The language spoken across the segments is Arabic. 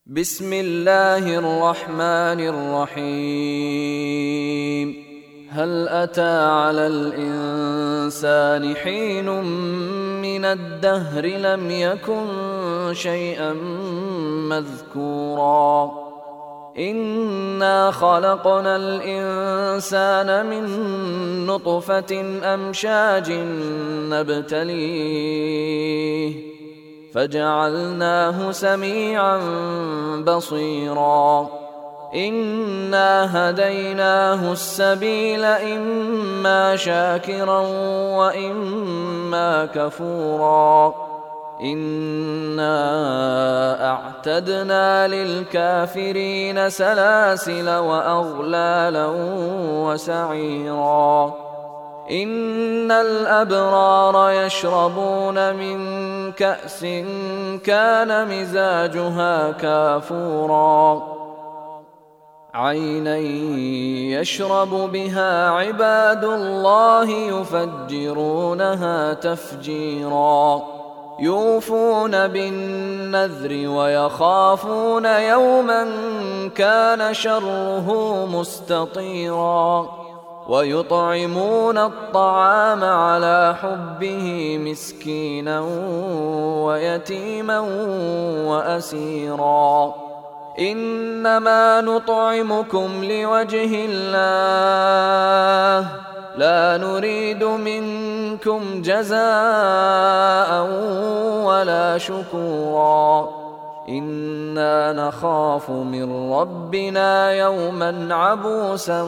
بسم الله الرحمن الرحيم. هل أتى على الإنسان حين من الدهر لم يكن شيئا مذكورا إنا خلقنا الإنسان من نطفة أمشاج نبتليه فجعلناه سميعا بصيرا إنا هديناه السبيل إما شاكرا وإما كفورا إنا أعتدنا للكافرين سلاسل وأغلالا وسعيرا إن الأبرار يشربون من كأس كان مزاجها كافورا عينا يشرب بها عباد الله يفجرونها تفجيرا يوفون بالنذر ويخافون يوما كان شره مستطيرا ويطعمون الطعام على حبه مسكينا ويتيما وأسيرا إنما نطعمكم لوجه الله لا نريد منكم جزاء ولا شكورا إنا نخاف من ربنا يوما عبوسا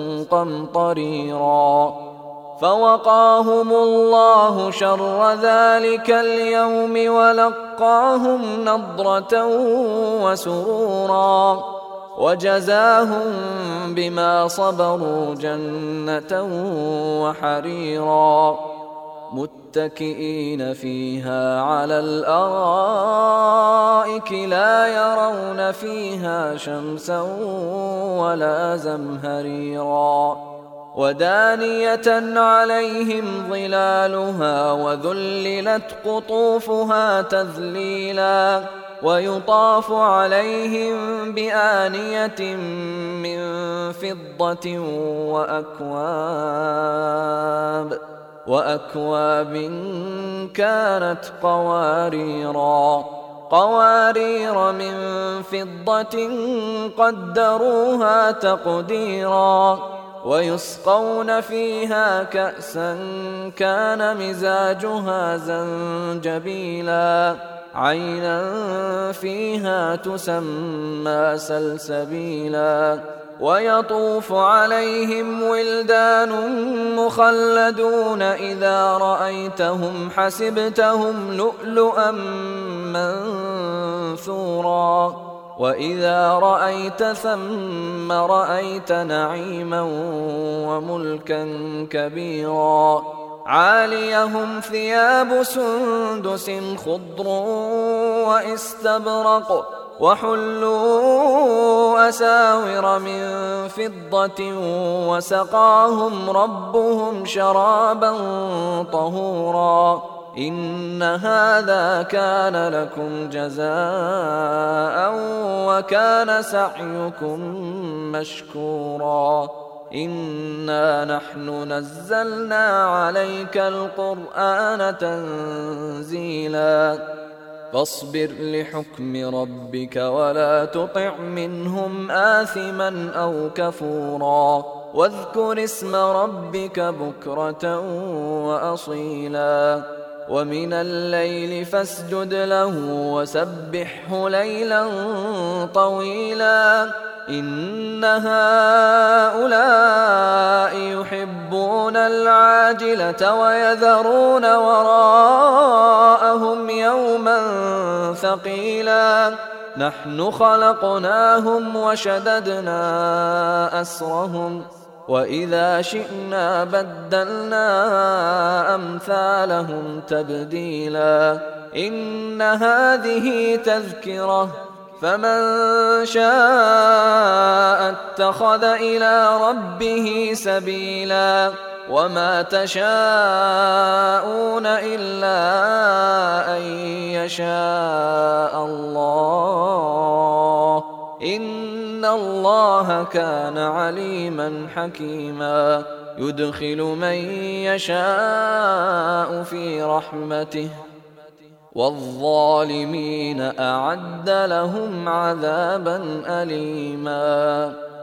قمطريرا فوقاهم الله شر ذلك اليوم ولقاهم نضرة وسرورا وجزاهم بما صبروا جنة وحريرا متكئين فيها على الأرائك لا يرون فيها شمسا ولا زمهريرا ودانية عليهم ظلالها وذللت قطوفها تذليلا ويطاف عليهم بآنية من فضة وأكواب كانت قوارير من فضة قدروها تقديرا ويسقون فيها كأسا كان مزاجها زنجبيلا عينا فيها تسمى سلسبيلا ويطوف عليهم ولدان مخلدون إذا رأيتهم حسبتهم لؤلؤا منثورا وإذا رأيت ثم رأيت نعيما وملكا كبيرا عاليهم ثياب سندس خضر واستبرق وحلوا أساور من فضة وسقاهم ربهم شرابا طهورا إن هذا كان لكم جزاء وكان سعيكم مشكورا إنا نحن نزلنا عليك القرآن تنزيلا فاصبر لحكم ربك ولا تطع منهم آثما أو كفورا واذكر اسم ربك بكرة وأصيلا ومن الليل فاسجد له وسبحه ليلا طويلا إن هؤلاء يحبون العاجلة ويذرون وراءهم يوما ثقيلا نحن خلقناهم وشددنا أسرهم وإذا شئنا بدلنا أمثالهم تبديلا إن هذه تذكرة فمن شاء اتخذ إلى ربه سبيلا وما تشاءون إلا أن يشاء الله إن الله كان عليما حكيما يدخل من يشاء في رحمته والظالمين أعد لهم عذابا أليما.